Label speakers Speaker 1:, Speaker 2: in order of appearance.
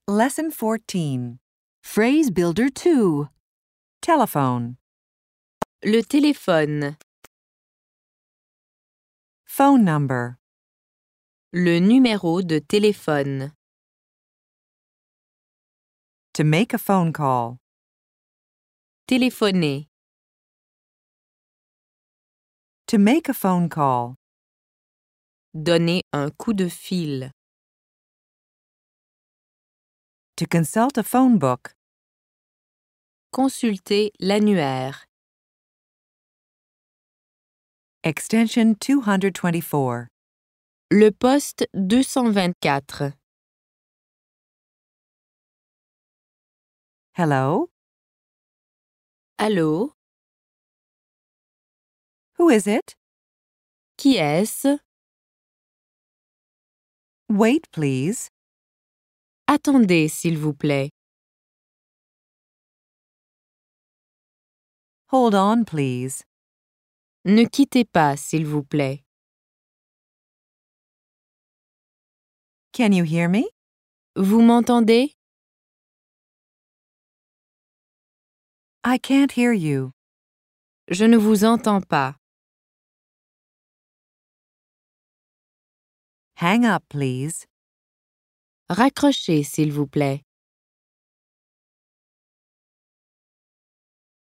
Speaker 1: Lesson 14.
Speaker 2: Phrase Builder 2.
Speaker 1: Telephone.
Speaker 3: Le téléphone.
Speaker 1: Phone number.
Speaker 3: Le numéro de téléphone.
Speaker 1: To make a phone call.
Speaker 3: Téléphoner.
Speaker 1: To make a phone call.
Speaker 3: Donner un coup de fil.
Speaker 1: To consult a phone book.
Speaker 3: Consulter l'annuaire.
Speaker 1: Extension 224.
Speaker 3: Le poste 224.
Speaker 1: Hello?
Speaker 3: Allô?
Speaker 1: Who is it?
Speaker 3: Qui est-ce?
Speaker 1: Wait, please.
Speaker 3: Attendez, s'il vous plaît.
Speaker 1: Hold on, please.
Speaker 3: Ne quittez pas, s'il vous plaît.
Speaker 1: Can you hear me?
Speaker 3: Vous m'entendez?
Speaker 1: I can't hear you.
Speaker 3: Je ne vous entends pas.
Speaker 1: Hang up, please.
Speaker 3: Raccrochez, s'il vous plaît.